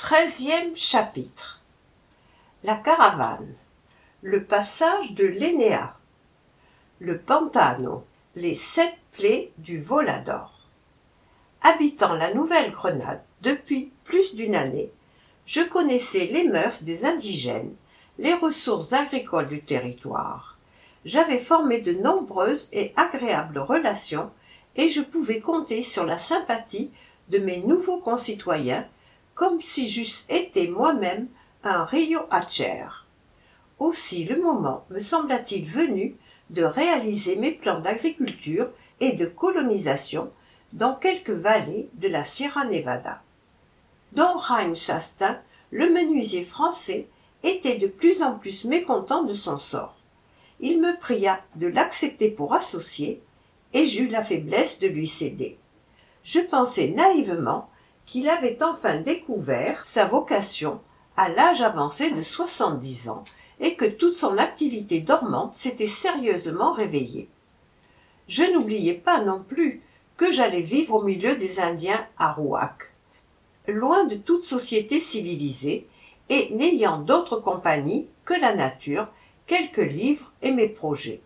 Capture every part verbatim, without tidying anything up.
Treizième chapitre. La caravane. Le passage de l'Énéa. Le Pantano. Les sept plaies du Volador. Habitant la Nouvelle-Grenade depuis plus d'une année, je connaissais les mœurs des indigènes, les ressources agricoles du territoire. J'avais formé de nombreuses et agréables relations et je pouvais compter sur la sympathie de mes nouveaux concitoyens comme si j'eusse été moi-même un Rio Hatcher. Aussi le moment me sembla-t-il venu de réaliser mes plans d'agriculture et de colonisation dans quelques vallées de la Sierra Nevada. Don Jaime Chastain, le menuisier français, était de plus en plus mécontent de son sort. Il me pria de l'accepter pour associé, et j'eus la faiblesse de lui céder. Je pensais naïvement qu'il avait enfin découvert sa vocation à l'âge avancé de soixante-dix ans et que toute son activité dormante s'était sérieusement réveillée. Je n'oubliais pas non plus que j'allais vivre au milieu des Indiens Arawaks, loin de toute société civilisée et n'ayant d'autre compagnie que la nature, quelques livres et mes projets.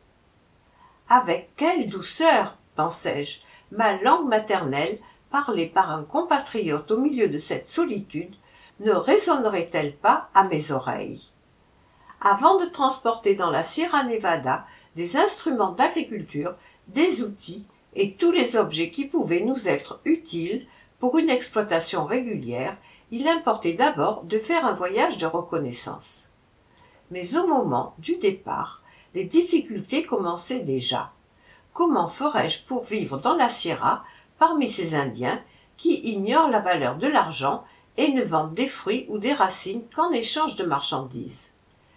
Avec quelle douceur, pensais-je, ma langue maternelle, parlée par un compatriote au milieu de cette solitude, ne résonnerait-elle pas à mes oreilles? Avant de transporter dans la Sierra Nevada des instruments d'agriculture, des outils et tous les objets qui pouvaient nous être utiles pour une exploitation régulière, il importait d'abord de faire un voyage de reconnaissance. Mais au moment du départ, les difficultés commençaient déjà. Comment ferais-je pour vivre dans la Sierra parmi ces Indiens qui ignorent la valeur de l'argent et ne vendent des fruits ou des racines qu'en échange de marchandises?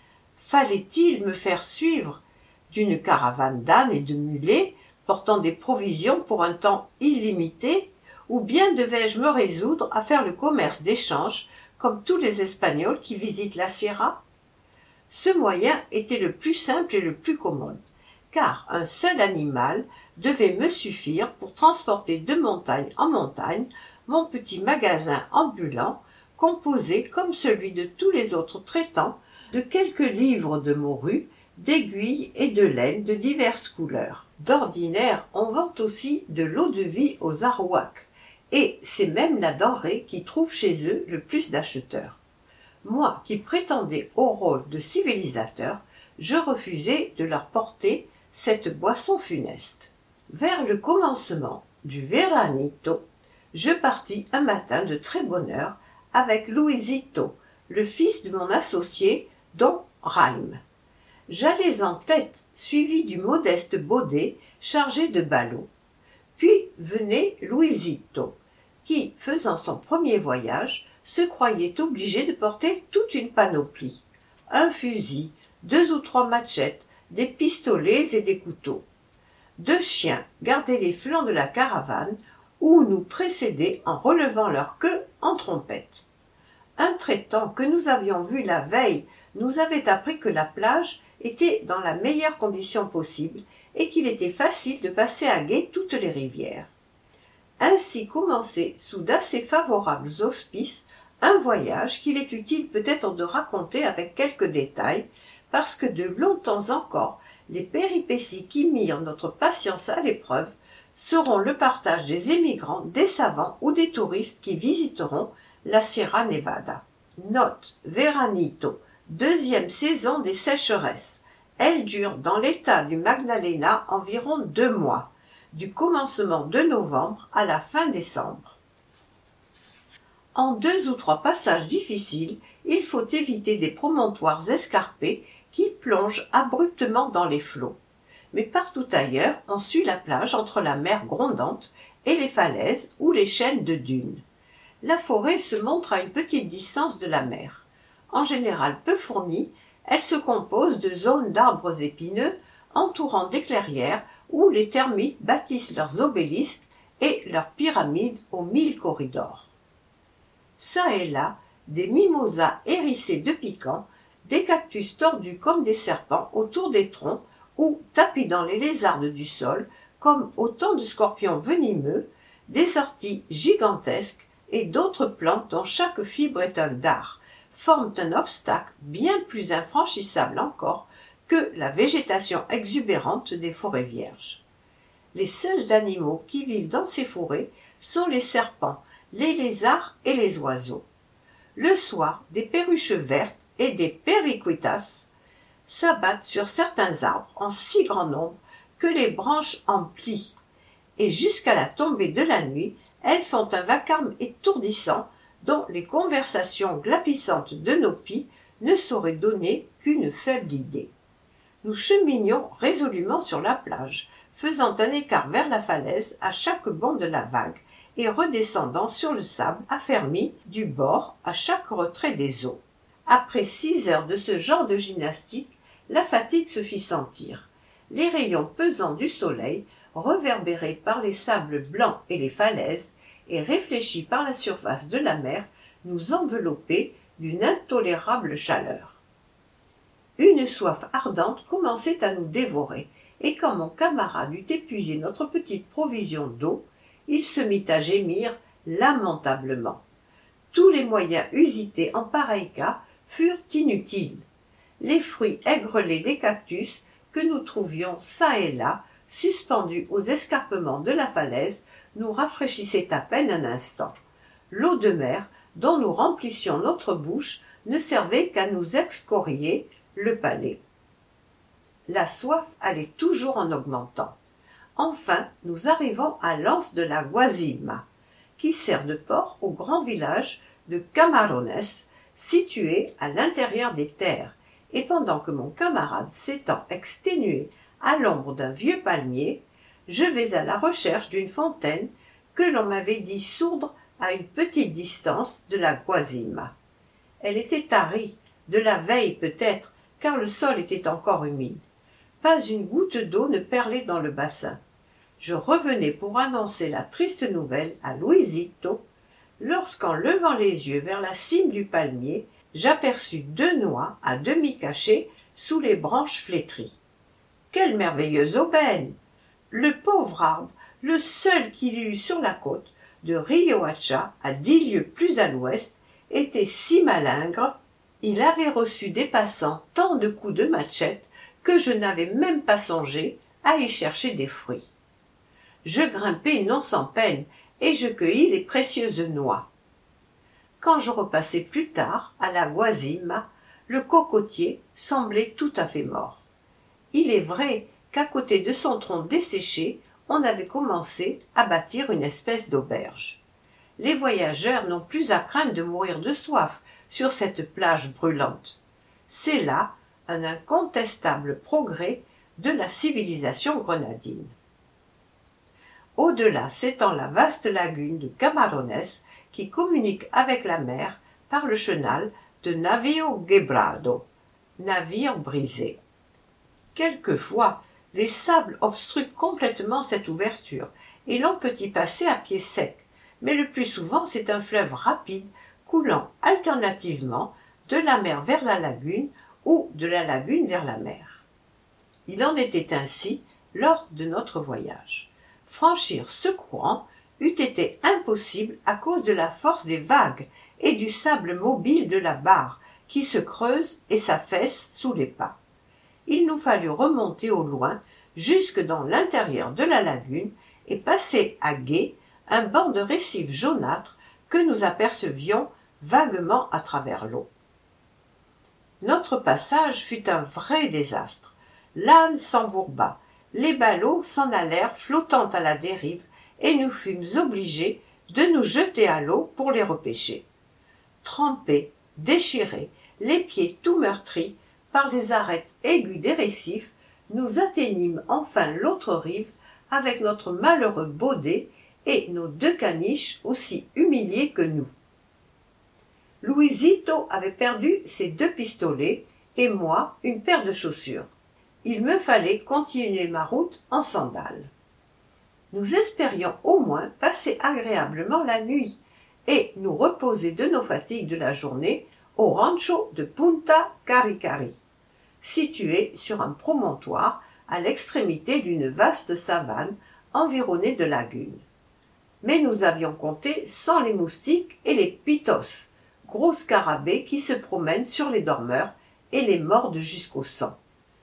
Fallait-il me faire suivre d'une caravane d'ânes et de mulets portant des provisions pour un temps illimité, ou bien devais-je me résoudre à faire le commerce d'échange comme tous les Espagnols qui visitent la Sierra? Ce moyen était le plus simple et le plus commode, car un seul animal devait me suffire pour transporter de montagne en montagne mon petit magasin ambulant, composé, comme celui de tous les autres traitants, de quelques livres de morue, d'aiguilles et de laine de diverses couleurs. D'ordinaire, on vend aussi de l'eau-de-vie aux Arawaks, et c'est même la denrée qui trouve chez eux le plus d'acheteurs. Moi, qui prétendais au rôle de civilisateur, je refusai de leur porter cette boisson funeste. Vers le commencement du Veranito, je partis un matin de très bonne heure avec Luisito, le fils de mon associé Don Jaime. J'allais en tête, suivi du modeste baudet chargé de ballots. Puis venait Luisito, qui, faisant son premier voyage, se croyait obligé de porter toute une panoplie. Un fusil, deux ou trois machettes, des pistolets et des couteaux. Deux chiens gardaient les flancs de la caravane ou nous précédaient en relevant leur queue en trompette. Un traitant que nous avions vu la veille nous avait appris que la plage était dans la meilleure condition possible et qu'il était facile de passer à gué toutes les rivières. Ainsi commençait, sous d'assez favorables auspices, un voyage qu'il est utile peut-être de raconter avec quelques détails, parce que de longtemps encore, les péripéties qui mirent notre patience à l'épreuve seront le partage des émigrants, des savants ou des touristes qui visiteront la Sierra Nevada. Note Veranito, deuxième saison des sécheresses. Elle dure dans l'état du Magdalena environ deux mois, du commencement de novembre à la fin décembre. En deux ou trois passages difficiles, il faut éviter des promontoires escarpés qui plongent abruptement dans les flots. Mais partout ailleurs, on suit la plage entre la mer grondante et les falaises ou les chaînes de dunes. La forêt se montre à une petite distance de la mer. En général peu fournie, elle se compose de zones d'arbres épineux entourant des clairières où les termites bâtissent leurs obélisques et leurs pyramides aux mille corridors. Ça et là, des mimosas hérissés de piquants, des cactus tordus comme des serpents autour des troncs ou tapis dans les lézardes du sol comme autant de scorpions venimeux, des orties gigantesques, et d'autres plantes dont chaque fibre est un dard, forment un obstacle bien plus infranchissable encore que la végétation exubérante des forêts vierges. Les seuls animaux qui vivent dans ces forêts sont les serpents, les lézards et les oiseaux. Le soir, des perruches vertes et des periquitas s'abattent sur certains arbres en si grand nombre que les branches en plient, et jusqu'à la tombée de la nuit, elles font un vacarme étourdissant dont les conversations glapissantes de nos pies ne sauraient donner qu'une faible idée. Nous cheminions résolument sur la plage, faisant un écart vers la falaise à chaque bond de la vague et redescendant sur le sable affermi du bord à chaque retrait des eaux. Après six heures de ce genre de gymnastique, la fatigue se fit sentir. Les rayons pesants du soleil, reverbérés par les sables blancs et les falaises, et réfléchis par la surface de la mer, nous enveloppaient d'une intolérable chaleur. Une soif ardente commençait à nous dévorer, et quand mon camarade eut épuisé notre petite provision d'eau, il se mit à gémir lamentablement. Tous les moyens usités en pareil cas furent inutiles. Les fruits aigrelés des cactus que nous trouvions çà et là, suspendus aux escarpements de la falaise, nous rafraîchissaient à peine un instant. L'eau de mer, dont nous remplissions notre bouche, ne servait qu'à nous excorier le palais. La soif allait toujours en augmentant. Enfin, nous arrivons à l'anse de la Guazima, qui sert de port au grand village de Camarones, situé à l'intérieur des terres, et pendant que mon camarade s'étend exténué à l'ombre d'un vieux palmier, je vais à la recherche d'une fontaine que l'on m'avait dit sourdre à une petite distance de la Guazima. Elle était tarie, de la veille peut-être, car le sol était encore humide. Pas une goutte d'eau ne perlait dans le bassin. Je revenais pour annoncer la triste nouvelle à Luisito, lorsqu'en levant les yeux vers la cime du palmier, j'aperçus deux noix à demi cachées sous les branches flétries. Quelle merveilleuse aubaine! Le pauvre arbre, le seul qu'il y eût sur la côte, de Riohacha, à dix lieues plus à l'ouest, était si malingre, il avait reçu des passants tant de coups de machette que je n'avais même pas songé à y chercher des fruits. Je grimpai non sans peine, et je cueillis les précieuses noix. Quand je repassai plus tard à la Guazima, le cocotier semblait tout à fait mort. Il est vrai qu'à côté de son tronc desséché, on avait commencé à bâtir une espèce d'auberge. Les voyageurs n'ont plus à craindre de mourir de soif sur cette plage brûlante. C'est là un incontestable progrès de la civilisation grenadine. Au-delà s'étend la vaste lagune de Camarones qui communique avec la mer par le chenal de Navio Quebrado, navire brisé. Quelquefois, les sables obstruent complètement cette ouverture et l'on peut y passer à pied sec, mais le plus souvent c'est un fleuve rapide coulant alternativement de la mer vers la lagune ou de la lagune vers la mer. Il en était ainsi lors de notre voyage. Franchir ce courant eût été impossible à cause de la force des vagues et du sable mobile de la barre qui se creuse et s'affaisse sous les pas. Il nous fallut remonter au loin jusque dans l'intérieur de la lagune et passer à gué un banc de récifs jaunâtres que nous apercevions vaguement à travers l'eau. Notre passage fut un vrai désastre. L'âne s'embourba, les ballots s'en allèrent flottant à la dérive et nous fûmes obligés de nous jeter à l'eau pour les repêcher. Trempés, déchirés, les pieds tout meurtris par les arêtes aiguës des récifs, nous atteignîmes enfin l'autre rive avec notre malheureux baudet et nos deux caniches aussi humiliés que nous. Luisito avait perdu ses deux pistolets et moi une paire de chaussures. Il me fallait continuer ma route en sandales. Nous espérions au moins passer agréablement la nuit et nous reposer de nos fatigues de la journée au rancho de Punta Caricari, situé sur un promontoire à l'extrémité d'une vaste savane environnée de lagunes. Mais nous avions compté sans les moustiques et les pitos, gros scarabées qui se promènent sur les dormeurs et les mordent jusqu'au sang.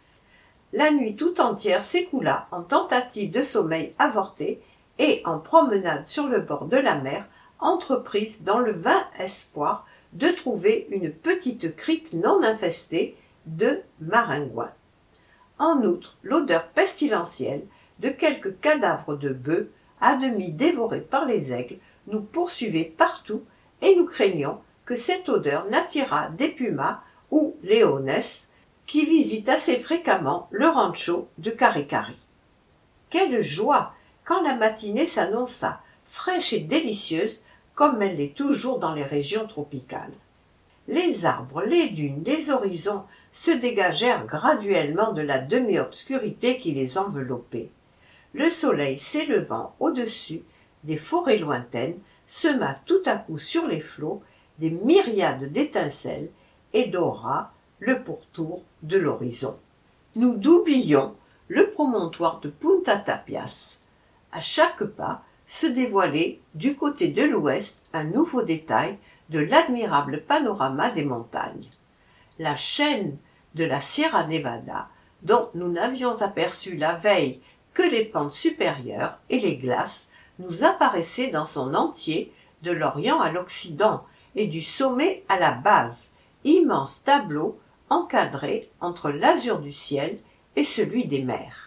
La nuit tout entière s'écoula en tentative de sommeil avorté et en promenade sur le bord de la mer, entreprise dans le vain espoir de trouver une petite crique non infestée de maringouins. En outre, l'odeur pestilentielle de quelques cadavres de bœufs, à demi dévorés par les aigles, nous poursuivait partout et nous craignons que cette odeur n'attirât des pumas ou leones qui visitent assez fréquemment le rancho de Caricari. Quelle joie quand la matinée s'annonça, fraîche et délicieuse, comme elle l'est toujours dans les régions tropicales. Les arbres, les dunes, les horizons se dégagèrent graduellement de la demi-obscurité qui les enveloppait. Le soleil s'élevant au-dessus des forêts lointaines sema tout à coup sur les flots des myriades d'étincelles et dora le pourtour de l'horizon. Nous doublions le promontoire de Punta Tapias. À chaque pas se dévoilait du côté de l'ouest un nouveau détail de l'admirable panorama des montagnes. La chaîne de la Sierra Nevada, dont nous n'avions aperçu la veille que les pentes supérieures et les glaces, nous apparaissaient dans son entier de l'Orient à l'Occident et du sommet à la base, immense tableau encadré entre l'azur du ciel et celui des mers.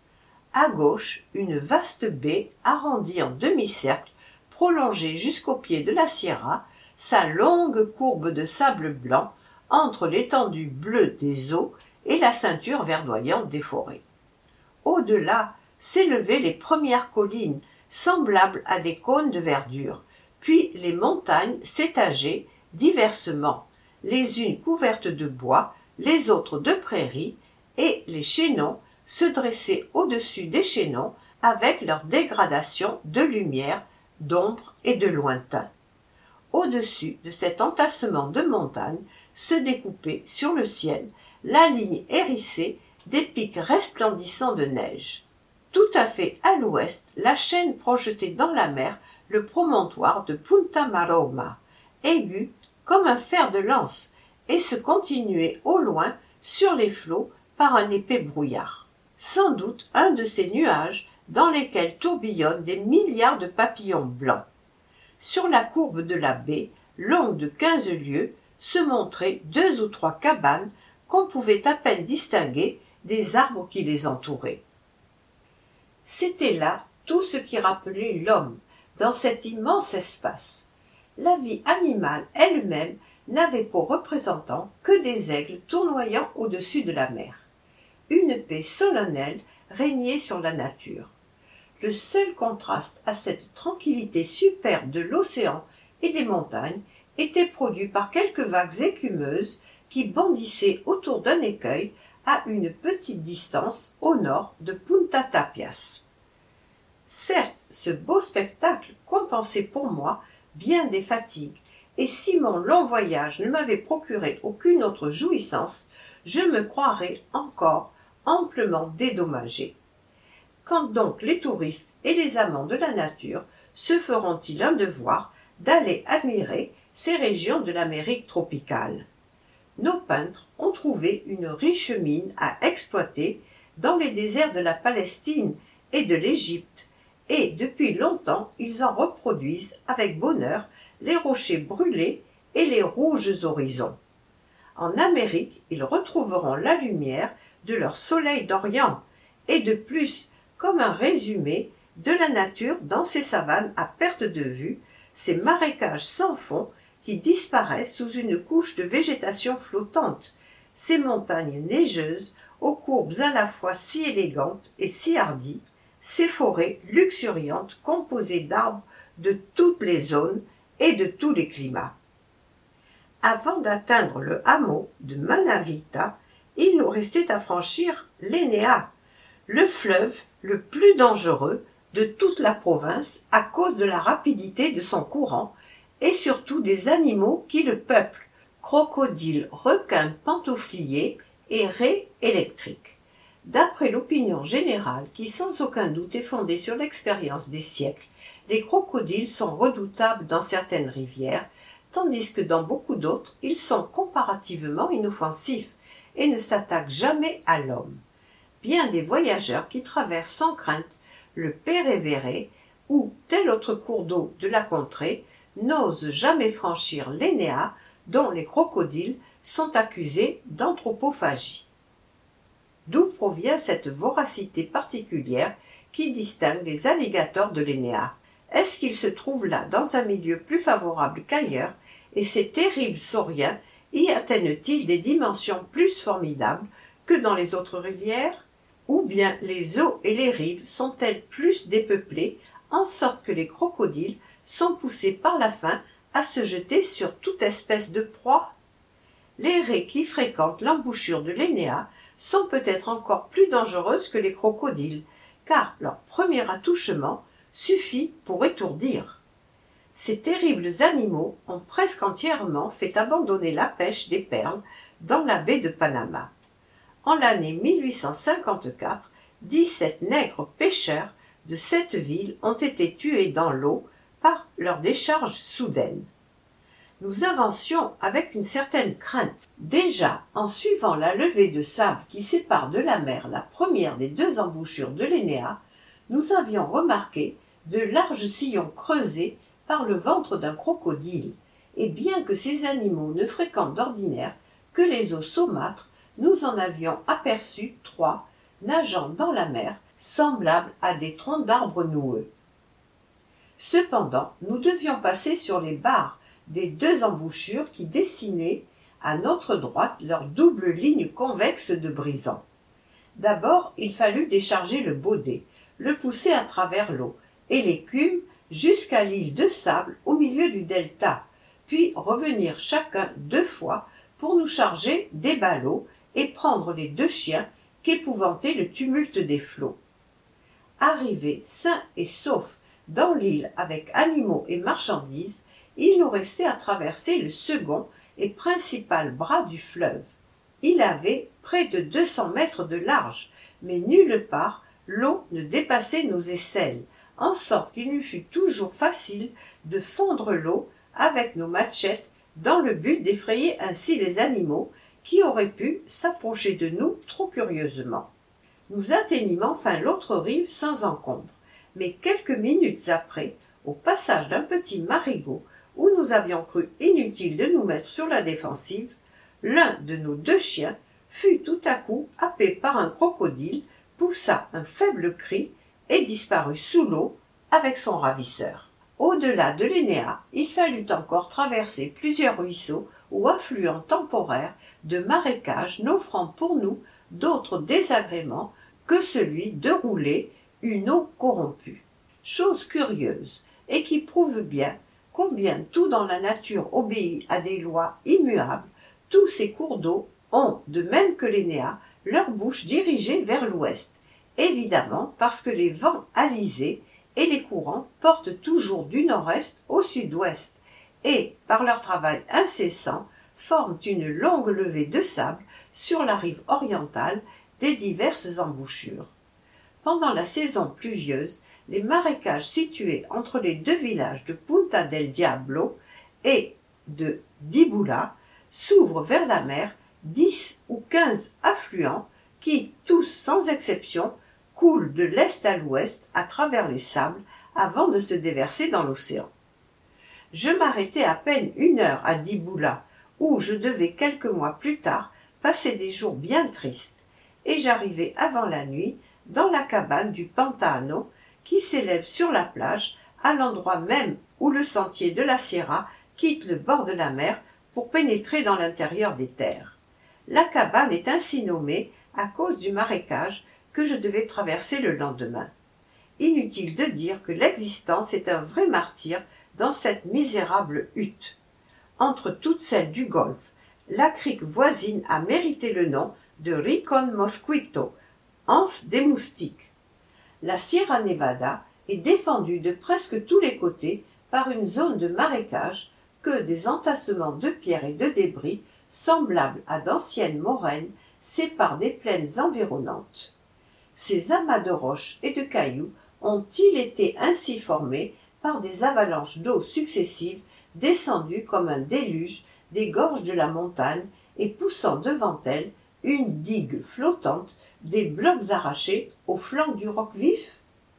À gauche, une vaste baie arrondie en demi-cercle, prolongée jusqu'au pied de la Sierra, sa longue courbe de sable blanc entre l'étendue bleue des eaux et la ceinture verdoyante des forêts. Au-delà s'élevaient les premières collines, semblables à des cônes de verdure, puis les montagnes s'étageaient diversement, les unes couvertes de bois, les autres de prairies, et les chaînons se dressaient au-dessus des chaînons avec leur dégradation de lumière, d'ombre et de lointain. Au-dessus de cet entassement de montagnes se découpait sur le ciel la ligne hérissée des pics resplendissants de neige. Tout à fait à l'ouest, la chaîne projetait dans la mer le promontoire de Punta Maroma, aigu comme un fer de lance, et se continuait au loin sur les flots par un épais brouillard. Sans doute un de ces nuages dans lesquels tourbillonnent des milliards de papillons blancs. Sur la courbe de la baie, longue de quinze lieues, se montraient deux ou trois cabanes qu'on pouvait à peine distinguer des arbres qui les entouraient. C'était là tout ce qui rappelait l'homme dans cet immense espace. La vie animale elle-même n'avait pour représentant que des aigles tournoyant au-dessus de la mer. Une paix solennelle régnait sur la nature. Le seul contraste à cette tranquillité superbe de l'océan et des montagnes était produit par quelques vagues écumeuses qui bondissaient autour d'un écueil à une petite distance au nord de Punta Tapias. Certes, ce beau spectacle compensait pour moi bien des fatigues, et si mon long voyage ne m'avait procuré aucune autre jouissance, je me croirais encore amplement dédommagé. Quand donc les touristes et les amants de la nature se feront-ils un devoir d'aller admirer ces régions de l'Amérique tropicale? Nos peintres ont trouvé une riche mine à exploiter dans les déserts de la Palestine et de l'Égypte, et depuis longtemps ils en reproduisent avec bonheur les rochers brûlés et les rouges horizons. En Amérique, ils retrouveront la lumière de leur soleil d'Orient, et de plus, comme un résumé de la nature dans ces savanes à perte de vue, ces marécages sans fond qui disparaissent sous une couche de végétation flottante, ces montagnes neigeuses aux courbes à la fois si élégantes et si hardies, ces forêts luxuriantes composées d'arbres de toutes les zones et de tous les climats. Avant d'atteindre le hameau de Manavita, il nous restait à franchir l'Enea, le fleuve le plus dangereux de toute la province à cause de la rapidité de son courant et surtout des animaux qui le peuplent, crocodiles, requins pantoufliers et raies électriques. D'après l'opinion générale, qui sans aucun doute est fondée sur l'expérience des siècles, les crocodiles sont redoutables dans certaines rivières, tandis que dans beaucoup d'autres, ils sont comparativement inoffensifs et ne s'attaquent jamais à l'homme. Bien des voyageurs qui traversent sans crainte le Pérévéré ou tel autre cours d'eau de la contrée n'osent jamais franchir l'Énéa, dont les crocodiles sont accusés d'anthropophagie. D'où provient cette voracité particulière qui distingue les alligators de l'Énéa? Est-ce qu'ils se trouvent là dans un milieu plus favorable qu'ailleurs, et ces terribles sauriens y atteignent-ils des dimensions plus formidables que dans les autres rivières? Ou bien les eaux et les rives sont-elles plus dépeuplées, en sorte que les crocodiles sont poussés par la faim à se jeter sur toute espèce de proie? Les raies qui fréquentent l'embouchure de l'Énéa sont peut-être encore plus dangereuses que les crocodiles, car leur premier attouchement suffit pour étourdir. Ces terribles animaux ont presque entièrement fait abandonner la pêche des perles dans la baie de Panama. En l'année mille huit cent cinquante-quatre, dix-sept nègres pêcheurs de cette ville ont été tués dans l'eau par leur décharge soudaine. Nous avancions avec une certaine crainte. Déjà, en suivant la levée de sable qui sépare de la mer la première des deux embouchures de l'Énéa, nous avions remarqué de larges sillons creusés par le ventre d'un crocodile, et bien que ces animaux ne fréquentent d'ordinaire que les eaux saumâtres, nous en avions aperçu trois nageant dans la mer, semblables à des troncs d'arbres noueux. Cependant, nous devions passer sur les barres des deux embouchures qui dessinaient à notre droite leur double ligne convexe de brisants. D'abord, il fallut décharger le baudet, le pousser à travers l'eau, et l'écume jusqu'à l'île de sable au milieu du delta, puis revenir chacun deux fois pour nous charger des ballots et prendre les deux chiens qu'épouvantait le tumulte des flots. Arrivés sains et saufs dans l'île avec animaux et marchandises, il nous restait à traverser le second et principal bras du fleuve. Il avait près de deux cents mètres de large, mais nulle part l'eau ne dépassait nos aisselles, en sorte qu'il nous fut toujours facile de fondre l'eau avec nos machettes dans le but d'effrayer ainsi les animaux qui auraient pu s'approcher de nous trop curieusement. Nous atteignîmes enfin l'autre rive sans encombre, mais quelques minutes après, au passage d'un petit marigot où nous avions cru inutile de nous mettre sur la défensive, l'un de nos deux chiens fut tout à coup happé par un crocodile, poussa un faible cri et disparut sous l'eau avec son ravisseur. Au-delà de l'Énéa, il fallut encore traverser plusieurs ruisseaux ou affluents temporaires de marécages n'offrant pour nous d'autres désagréments que celui de rouler une eau corrompue. Chose curieuse, et qui prouve bien combien tout dans la nature obéit à des lois immuables, tous ces cours d'eau ont, de même que l'Énéa, leur bouche dirigée vers l'ouest, évidemment parce que les vents alizés et les courants portent toujours du nord-est au sud-ouest, et, par leur travail incessant, forment une longue levée de sable sur la rive orientale des diverses embouchures. Pendant la saison pluvieuse, les marécages situés entre les deux villages de Punta del Diablo et de Dibula s'ouvrent vers la mer dix ou quinze affluents qui, tous sans exception, coulent de l'est à l'ouest à travers les sables avant de se déverser dans l'océan. Je m'arrêtai à peine une heure à Dibula, où je devais quelques mois plus tard passer des jours bien tristes, et j'arrivai avant la nuit dans la cabane du Pantano qui s'élève sur la plage, à l'endroit même où le sentier de la Sierra quitte le bord de la mer pour pénétrer dans l'intérieur des terres. La cabane est ainsi nommée à cause du marécage que je devais traverser le lendemain. Inutile de dire que l'existence est un vrai martyre dans cette misérable hutte. Entre toutes celles du golfe, la crique voisine a mérité le nom de Rincon Mosquito, anse des moustiques. La Sierra Nevada est défendue de presque tous les côtés par une zone de marécage que des entassements de pierres et de débris, semblables à d'anciennes moraines, séparent des plaines environnantes. Ces amas de roches et de cailloux ont-ils été ainsi formés par des avalanches d'eau successives descendues comme un déluge des gorges de la montagne et poussant devant elles une digue flottante, des blocs arrachés au flanc du roc vif?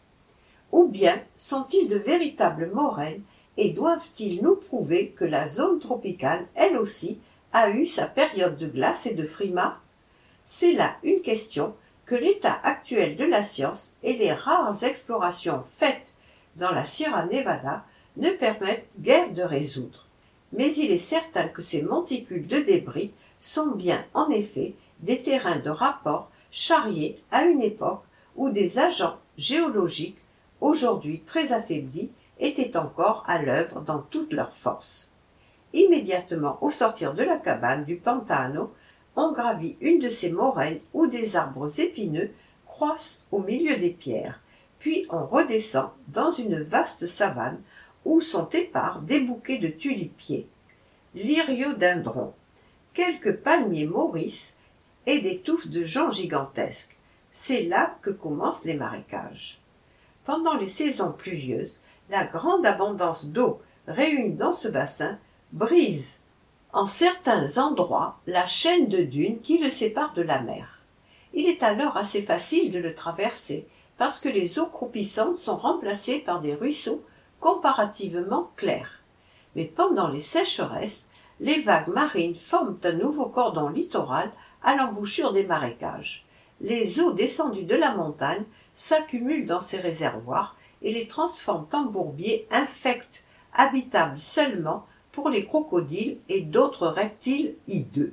Ou bien sont-ils de véritables moraines et doivent-ils nous prouver que la zone tropicale, elle aussi, a eu sa période de glace et de frimas? C'est là une question que l'état actuel de la science et les rares explorations faites dans la Sierra Nevada ne permettent guère de résoudre. Mais il est certain que ces monticules de débris sont bien, en effet, des terrains de rapport charriés à une époque où des agents géologiques, aujourd'hui très affaiblis, étaient encore à l'œuvre dans toute leur force. Immédiatement au sortir de la cabane du Pantano, on gravit une de ces moraines où des arbres épineux croissent au milieu des pierres, puis on redescend dans une vaste savane où sont épars des bouquets de tulipiers, l'iriodendron, quelques palmiers maurices et des touffes de joncs gigantesques. C'est là que commencent les marécages. Pendant les saisons pluvieuses, la grande abondance d'eau réunie dans ce bassin brise en certains endroits la chaîne de dunes qui le sépare de la mer. Il est alors assez facile de le traverser parce que les eaux croupissantes sont remplacées par des ruisseaux comparativement clairs. Mais pendant les sécheresses, les vagues marines forment un nouveau cordon littoral à l'embouchure des marécages. Les eaux descendues de la montagne s'accumulent dans ces réservoirs et les transforment en bourbiers infects, habitables seulement pour les crocodiles et d'autres reptiles hideux.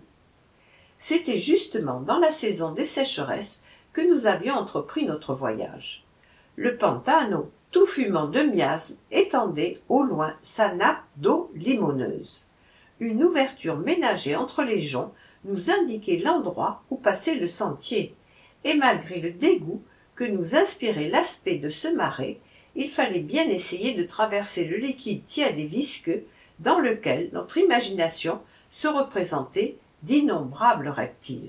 C'était justement dans la saison des sécheresses que nous avions entrepris notre voyage. Le Pantano, tout fumant de miasmes, étendait au loin sa nappe d'eau limoneuse. Une ouverture ménagée entre les joncs nous indiquait l'endroit où passait le sentier, et malgré le dégoût que nous inspirait l'aspect de ce marais, il fallait bien essayer de traverser le liquide tiède et visqueux dans lequel notre imagination se représentait d'innombrables reptiles.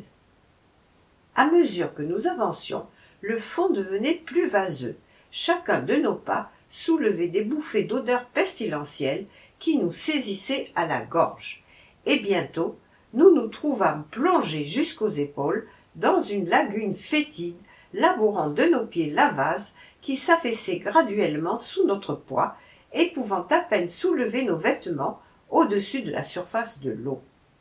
À mesure que nous avancions, le fond devenait plus vaseux. Chacun de nos pas soulevait des bouffées d'odeurs pestilentielles qui nous saisissaient à la gorge. Et bientôt, nous nous trouvâmes plongés jusqu'aux épaules dans une lagune fétide, labourant de nos pieds la vase qui s'affaissait graduellement sous notre poids et pouvant à peine soulever nos vêtements au-dessus de la surface de l'eau.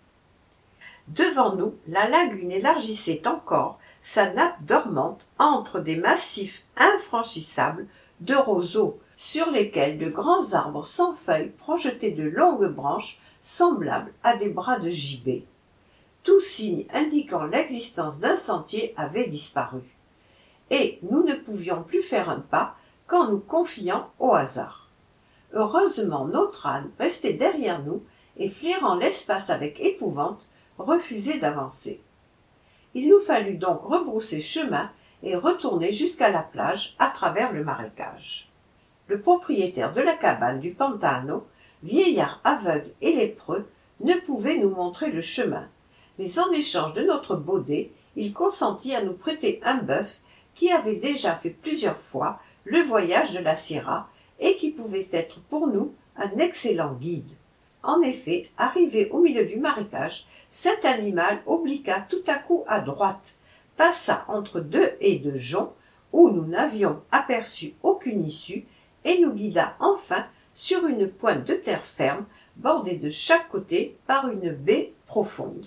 Devant nous, la lagune élargissait encore sa nappe dormante entre des massifs infranchissables de roseaux sur lesquels de grands arbres sans feuilles projetaient de longues branches semblables à des bras de gibet. Tout signe indiquant l'existence d'un sentier avait disparu. Et nous ne pouvions plus faire un pas qu'en nous confiant au hasard. Heureusement, notre âne restait derrière nous et, flairant l'espace avec épouvante, refusait d'avancer. Il nous fallut donc rebrousser chemin et retourner jusqu'à la plage à travers le marécage. Le propriétaire de la cabane du Pantano, vieillard aveugle et lépreux, ne pouvait nous montrer le chemin, mais en échange de notre baudet, il consentit à nous prêter un bœuf qui avait déjà fait plusieurs fois le voyage de la Sierra et qui pouvait être pour nous un excellent guide. En effet, arrivé au milieu du marécage, cet animal obligua tout à coup à droite, passa entre deux haies de joncs où nous n'avions aperçu aucune issue et nous guida enfin sur une pointe de terre ferme bordée de chaque côté par une baie profonde.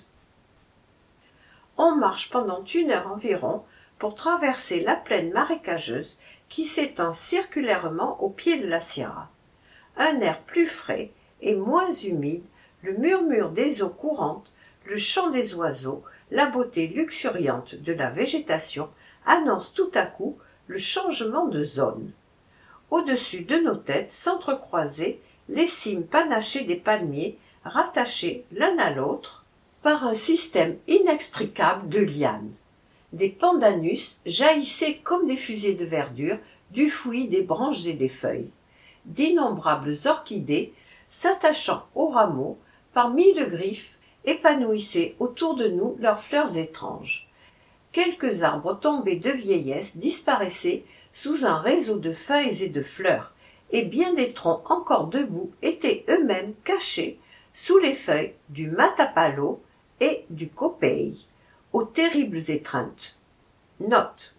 On marche pendant une heure environ pour traverser la plaine marécageuse qui s'étend circulairement au pied de la Sierra. Un air plus frais et moins humide, le murmure des eaux courantes, le chant des oiseaux, la beauté luxuriante de la végétation annoncent tout à coup le changement de zone. Au-dessus de nos têtes s'entrecroisaient les cimes panachées des palmiers, rattachés l'un à l'autre par un système inextricable de lianes. Des pandanus jaillissaient comme des fusées de verdure du fouillis des branches et des feuilles. D'innombrables orchidées, s'attachant aux rameaux par mille griffes, épanouissaient autour de nous leurs fleurs étranges. Quelques arbres tombés de vieillesse disparaissaient sous un réseau de feuilles et de fleurs, et bien des troncs encore debout étaient eux-mêmes cachés sous les feuilles du matapalo et du copei, aux terribles étreintes. Note.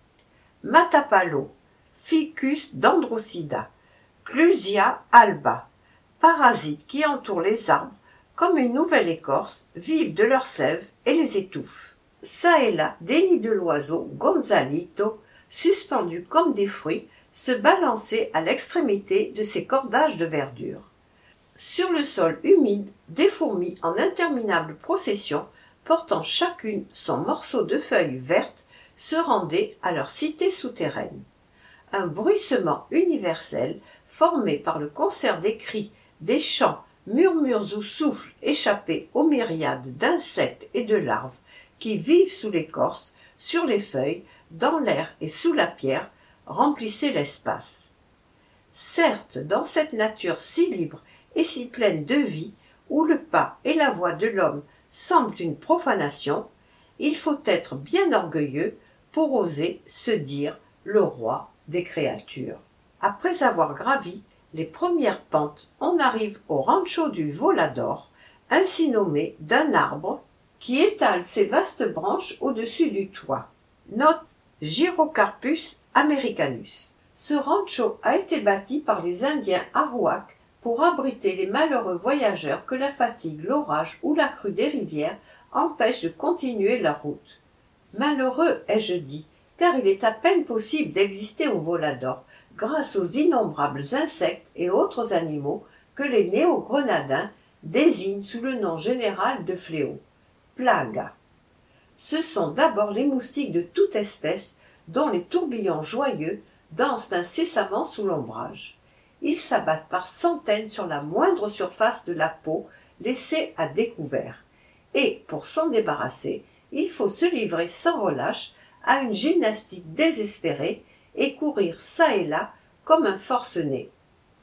Matapalo, Ficus dendrocida, Clusia alba, parasites qui entourent les arbres comme une nouvelle écorce, vivent de leur sève et les étouffent. Ça et là, des nids de l'oiseau Gonzalito, suspendus comme des fruits, se balançaient à l'extrémité de ces cordages de verdure. Sur le sol humide, des fourmis en interminable procession, portant chacune son morceau de feuilles vertes, se rendaient à leur cité souterraine. Un bruissement universel, formé par le concert des cris, des chants, murmures ou souffles échappés aux myriades d'insectes et de larves qui vivent sous l'écorce, sur les feuilles, dans l'air et sous la pierre, remplissait l'espace. Certes, dans cette nature si libre et si pleine de vie, où le pas et la voix de l'homme semblent une profanation, il faut être bien orgueilleux pour oser se dire le roi des créatures. Après avoir gravi les premières pentes, on arrive au rancho du Volador, ainsi nommé d'un arbre qui étale ses vastes branches au-dessus du toit. Note Gyrocarpus americanus. Ce rancho a été bâti par les Indiens Arawaks pour abriter les malheureux voyageurs que la fatigue, l'orage ou la crue des rivières empêchent de continuer leur route. Malheureux, ai-je dit, car il est à peine possible d'exister au Volador grâce aux innombrables insectes et autres animaux que les néo-grenadins désignent sous le nom général de fléaux, plaga. Ce sont d'abord les moustiques de toute espèce dont les tourbillons joyeux dansent incessamment sous l'ombrage. Ils s'abattent par centaines sur la moindre surface de la peau laissée à découvert. Et, pour s'en débarrasser, il faut se livrer sans relâche à une gymnastique désespérée et courir çà et là comme un forcené.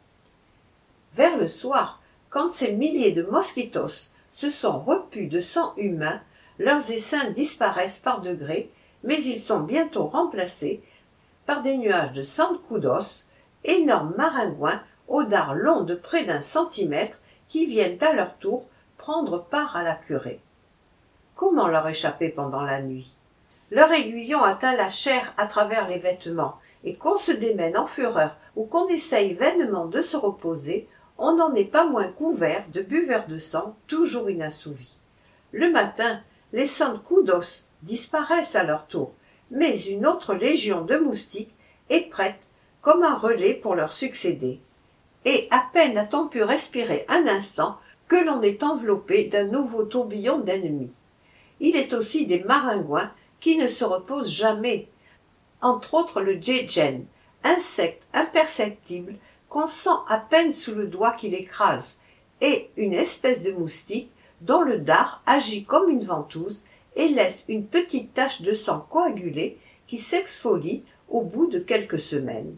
Vers le soir, quand ces milliers de mosquitos se sont repus de sang humain, leurs essaims disparaissent par degrés, mais ils sont bientôt remplacés par des nuages de zancudos, énormes maringouins aux dards longs de près d'un centimètre qui viennent à leur tour prendre part à la curée. Comment leur échapper pendant la nuit? Leur aiguillon atteint la chair à travers les vêtements, et qu'on se démène en fureur ou qu'on essaye vainement de se reposer, on n'en est pas moins couvert de buveurs de sang toujours inassouvis. Le matin, les zancudos disparaissent à leur tour, mais une autre légion de moustiques est prête comme un relais pour leur succéder. Et à peine a-t-on pu respirer un instant que l'on est enveloppé d'un nouveau tourbillon d'ennemis. Il est aussi des maringouins qui ne se reposent jamais, entre autres le djédjen, insecte imperceptible qu'on sent à peine sous le doigt qui l'écrase, et une espèce de moustique dont le dard agit comme une ventouse et laisse une petite tache de sang coagulé qui s'exfolie au bout de quelques semaines.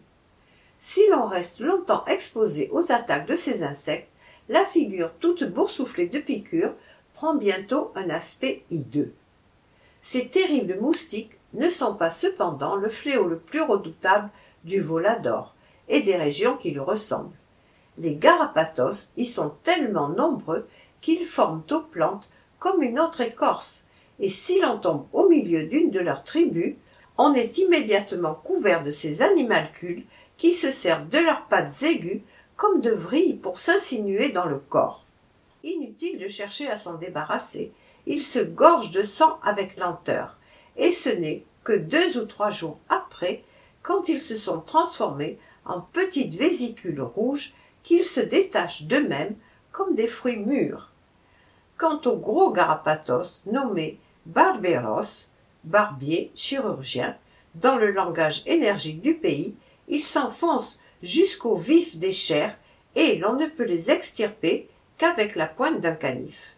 Si l'on reste longtemps exposé aux attaques de ces insectes, la figure toute boursouflée de piqûres prend bientôt un aspect hideux. Ces terribles moustiques ne sont pas cependant le fléau le plus redoutable du Volador et des régions qui lui ressemblent. Les garrapatos y sont tellement nombreux qu'ils forment aux plantes comme une autre écorce, et si l'on tombe au milieu d'une de leurs tribus, on est immédiatement couvert de ces animalcules qui se servent de leurs pattes aiguës comme de vrilles pour s'insinuer dans le corps. Inutile de chercher à s'en débarrasser, ils se gorgent de sang avec lenteur, et ce n'est que deux ou trois jours après, quand ils se sont transformés en petites vésicules rouges, qu'ils se détachent d'eux-mêmes comme des fruits mûrs. Quant aux gros garrapatos nommés barberos, barbier, chirurgien, dans le langage énergique du pays, ils s'enfoncent jusqu'au vif des chairs et l'on ne peut les extirper qu'avec la pointe d'un canif.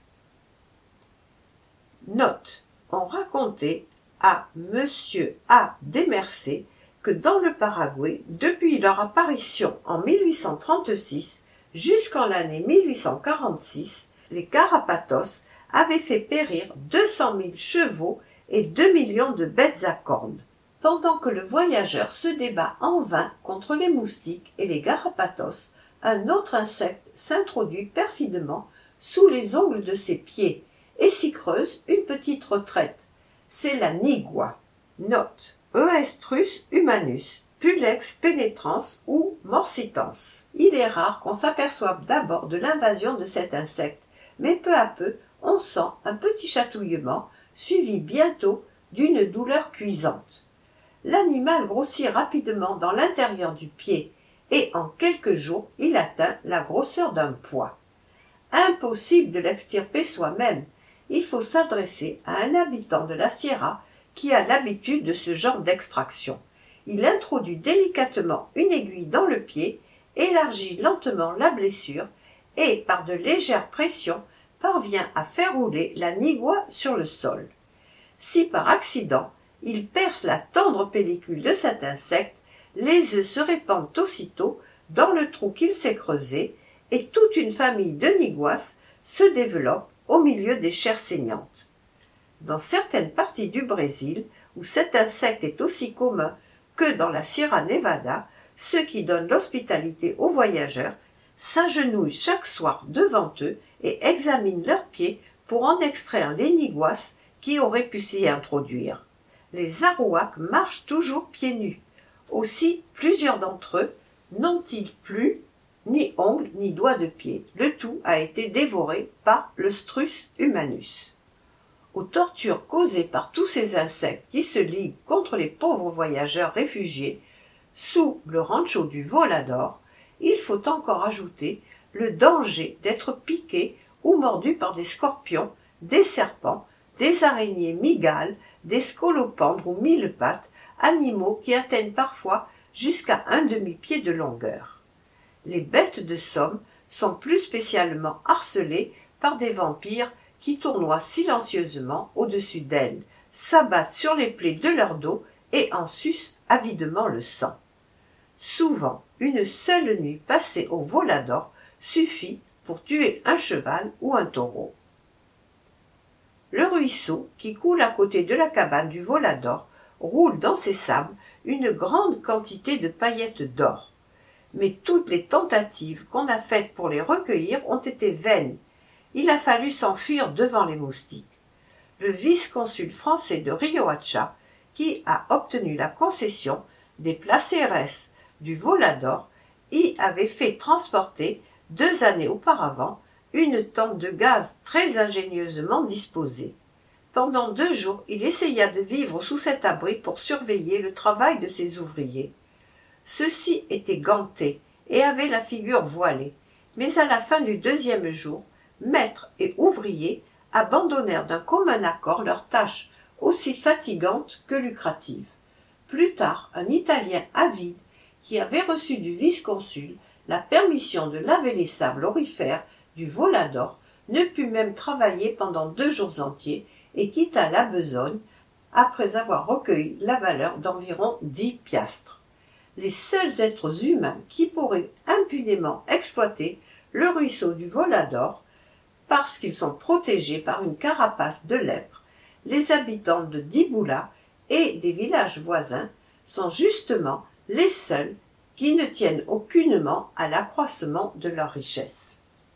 Note. On racontait à Monsieur A. Desmercé que dans le Paraguay, depuis leur apparition en mille huit cent trente-six jusqu'en l'année mille huit cent quarante-six, les Garrapatos avaient fait périr deux cent mille chevaux et deux millions de bêtes à cornes. Pendant que le voyageur se débat en vain contre les moustiques et les garrapatos, un autre insecte s'introduit perfidement sous les ongles de ses pieds et s'y creuse une petite retraite. C'est la nigua. Note Oestrus humanus, Pulex pénétrans ou morsitans. Il est rare qu'on s'aperçoive d'abord de l'invasion de cet insecte, mais peu à peu on sent un petit chatouillement, suivi bientôt d'une douleur cuisante. L'animal grossit rapidement dans l'intérieur du pied, et en quelques jours il atteint la grosseur d'un pois. Impossible de l'extirper soi-même, il faut s'adresser à un habitant de la Sierra qui a l'habitude de ce genre d'extraction. Il introduit délicatement une aiguille dans le pied, élargit lentement la blessure et, par de légères pressions, parvient à faire rouler la nigua sur le sol. Si par accident il perce la tendre pellicule de cet insecte, les œufs se répandent aussitôt dans le trou qu'il s'est creusé et toute une famille de niguas se développe au milieu des chairs saignantes. Dans certaines parties du Brésil, où cet insecte est aussi commun que dans la Sierra Nevada, ceux qui donnent l'hospitalité aux voyageurs s'agenouillent chaque soir devant eux et examinent leurs pieds pour en extraire les niguas qui auraient pu s'y introduire. Les Arouaks marchent toujours pieds nus. Aussi, plusieurs d'entre eux n'ont-ils plus ni ongles ni doigts de pied. Le tout a été dévoré par le Strus humanus. Aux tortures causées par tous ces insectes qui se liguent contre les pauvres voyageurs réfugiés sous le rancho du Volador, il faut encore ajouter le danger d'être piqué ou mordu par des scorpions, des serpents, des araignées mygales, des scolopendres ou mille-pattes, animaux qui atteignent parfois jusqu'à un demi-pied de longueur. Les bêtes de somme sont plus spécialement harcelées par des vampires qui tournoient silencieusement au-dessus d'elles, s'abattent sur les plaies de leur dos et en sucent avidement le sang. Souvent, une seule nuit passée au Volador suffit pour tuer un cheval ou un taureau. Le ruisseau, qui coule à côté de la cabane du Volador, roule dans ses sables une grande quantité de paillettes d'or. Mais toutes les tentatives qu'on a faites pour les recueillir ont été vaines. Il a fallu s'enfuir devant les moustiques. Le vice-consul français de Riohacha, qui a obtenu la concession des placeres du Volador, y avait fait transporter, deux années auparavant, une tente de gaz très ingénieusement disposée. Pendant deux jours, il essaya de vivre sous cet abri pour surveiller le travail de ses ouvriers. Ceux-ci étaient gantés et avaient la figure voilée, mais à la fin du deuxième jour, maîtres et ouvriers abandonnèrent d'un commun accord leurs tâches aussi fatigantes que lucratives. Plus tard, un Italien avide, qui avait reçu du vice-consul la permission de laver les sables aurifères du Volador, ne put même travailler pendant deux jours entiers et quitta la besogne après avoir recueilli la valeur d'environ dix piastres. Les seuls êtres humains qui pourraient impunément exploiter le ruisseau du Volador, parce qu'ils sont protégés par une carapace de lèpre, les habitants de Diboula et des villages voisins sont justement les seuls qui ne tiennent aucunement à l'accroissement de leur richesse.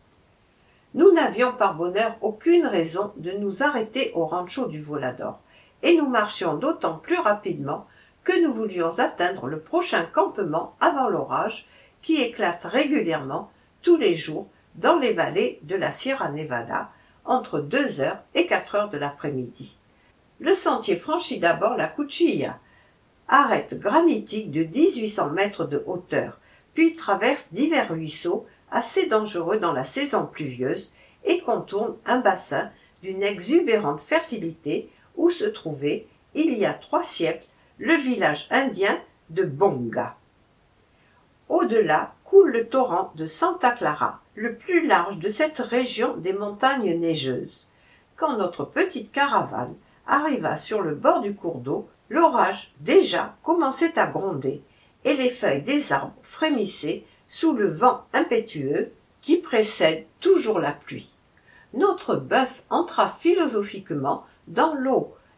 Nous n'avions par bonheur aucune raison de nous arrêter au rancho du Volador, et nous marchions d'autant plus rapidement que nous voulions atteindre le prochain campement avant l'orage qui éclate régulièrement tous les jours dans les vallées de la Sierra Nevada entre deux heures et quatre heures de l'après-midi. Le sentier franchit d'abord la Cuchilla, arête granitique de dix-huit cents mètres de hauteur, puis traverse divers ruisseaux assez dangereux dans la saison pluvieuse et contourne un bassin d'une exubérante fertilité où se trouvait, il y a trois siècles, le village indien de Bonga. Au-delà coule le torrent de Santa Clara, le plus large de cette région des montagnes neigeuses. Quand notre petite caravane arriva sur le bord du cours d'eau, l'orage déjà commençait à gronder et les feuilles des arbres frémissaient sous le vent impétueux qui précède toujours la pluie. Notre bœuf entra philosophiquement dans l'eau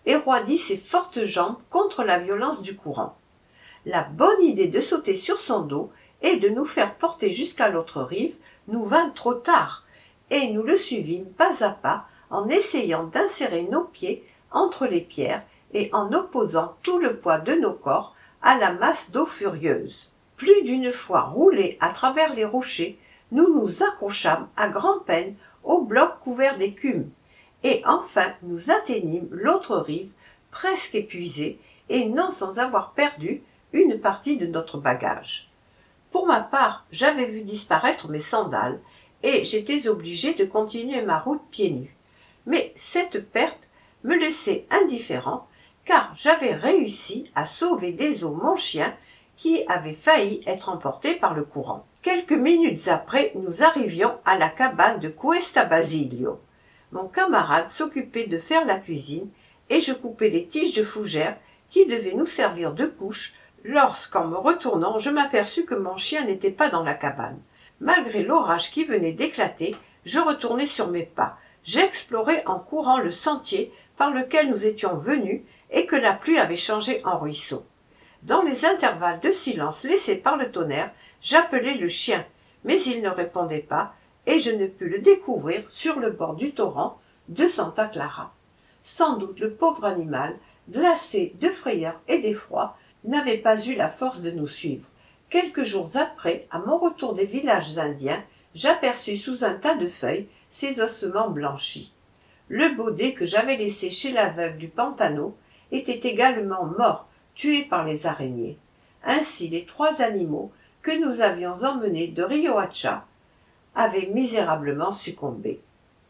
et roidit ses fortes jambes contre la violence du courant. La bonne idée de sauter sur son dos et de nous faire porter jusqu'à l'autre rive nous vint trop tard, et nous le suivîmes pas à pas en essayant d'insérer nos pieds entre les pierres et en opposant tout le poids de nos corps à la masse d'eau furieuse. Plus d'une fois roulés à travers les rochers, nous nous accrochâmes à grand-peine au bloc couvert d'écume, et enfin nous atteignîmes l'autre rive presque épuisés et non sans avoir perdu une partie de notre bagage. Pour ma part, j'avais vu disparaître mes sandales, et j'étais obligé de continuer ma route pieds nus. Mais cette perte me laissait indifférent, car j'avais réussi à sauver des eaux mon chien qui avait failli être emporté par le courant. Quelques minutes après, nous arrivions à la cabane de Cuesta Basilio. Mon camarade s'occupait de faire la cuisine, et je coupais les tiges de fougères qui devaient nous servir de couche lorsqu'en me retournant, je m'aperçus que mon chien n'était pas dans la cabane. Malgré l'orage qui venait d'éclater, je retournai sur mes pas. J'explorai en courant le sentier par lequel nous étions venus et que la pluie avait changé en ruisseau. Dans les intervalles de silence laissés par le tonnerre, j'appelai le chien, mais il ne répondait pas, et je ne pus le découvrir sur le bord du torrent de Santa Clara. Sans doute le pauvre animal, glacé de frayeur et d'effroi, n'avait pas eu la force de nous suivre. Quelques jours après, à mon retour des villages indiens, j'aperçus sous un tas de feuilles ses ossements blanchis. Le baudet que j'avais laissé chez la veuve du Pantano était également mort, tué par les araignées. Ainsi les trois animaux que nous avions emmenés de Riohacha avaient misérablement succombé.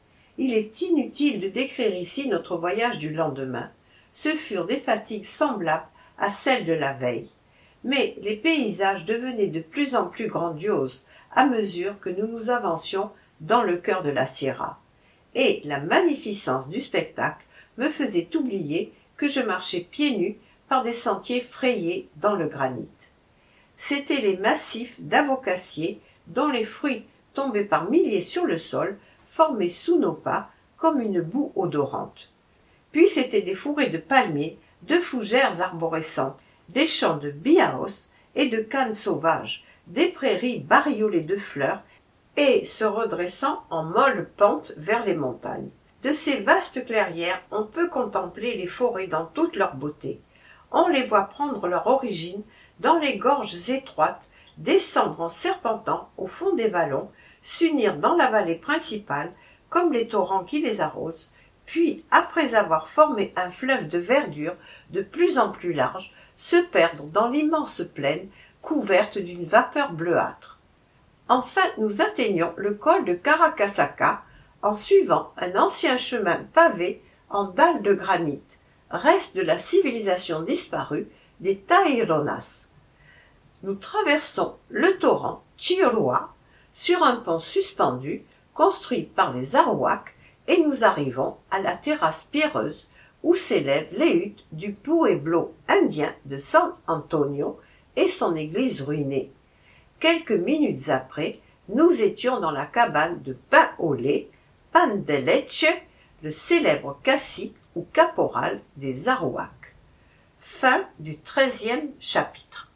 Il est inutile de décrire ici notre voyage du lendemain. Ce furent des fatigues semblables à celles de la veille. Mais les paysages devenaient de plus en plus grandioses à mesure que nous nous avancions dans le cœur de la Sierra, et la magnificence du spectacle me faisait oublier que je marchais pieds nus par des sentiers frayés dans le granit. C'étaient les massifs d'avocassiers dont les fruits tombaient par milliers sur le sol formaient sous nos pas comme une boue odorante. Puis c'étaient des fourrés de palmiers, de fougères arborescentes, des champs de biaos et de cannes sauvages, des prairies bariolées de fleurs et se redressant en molle pente vers les montagnes. De ces vastes clairières, on peut contempler les forêts dans toute leur beauté. On les voit prendre leur origine dans les gorges étroites, descendre en serpentant au fond des vallons, s'unir dans la vallée principale comme les torrents qui les arrosent, puis, après avoir formé un fleuve de verdure de plus en plus large, se perdre dans l'immense plaine couverte d'une vapeur bleuâtre. Enfin, nous atteignons le col de Caracasaca en suivant un ancien chemin pavé en dalles de granit, reste de la civilisation disparue des Taïronas. Nous traversons le torrent Chiurua sur un pont suspendu construit par les Arawaks et nous arrivons à la terrasse pierreuse où s'élèvent les huttes du pueblo indien de San Antonio et son église ruinée. Quelques minutes après, nous étions dans la cabane de pain au lait, Pan de Leche, le célèbre cacique ou caporal des Arawaks. Fin du treizième chapitre.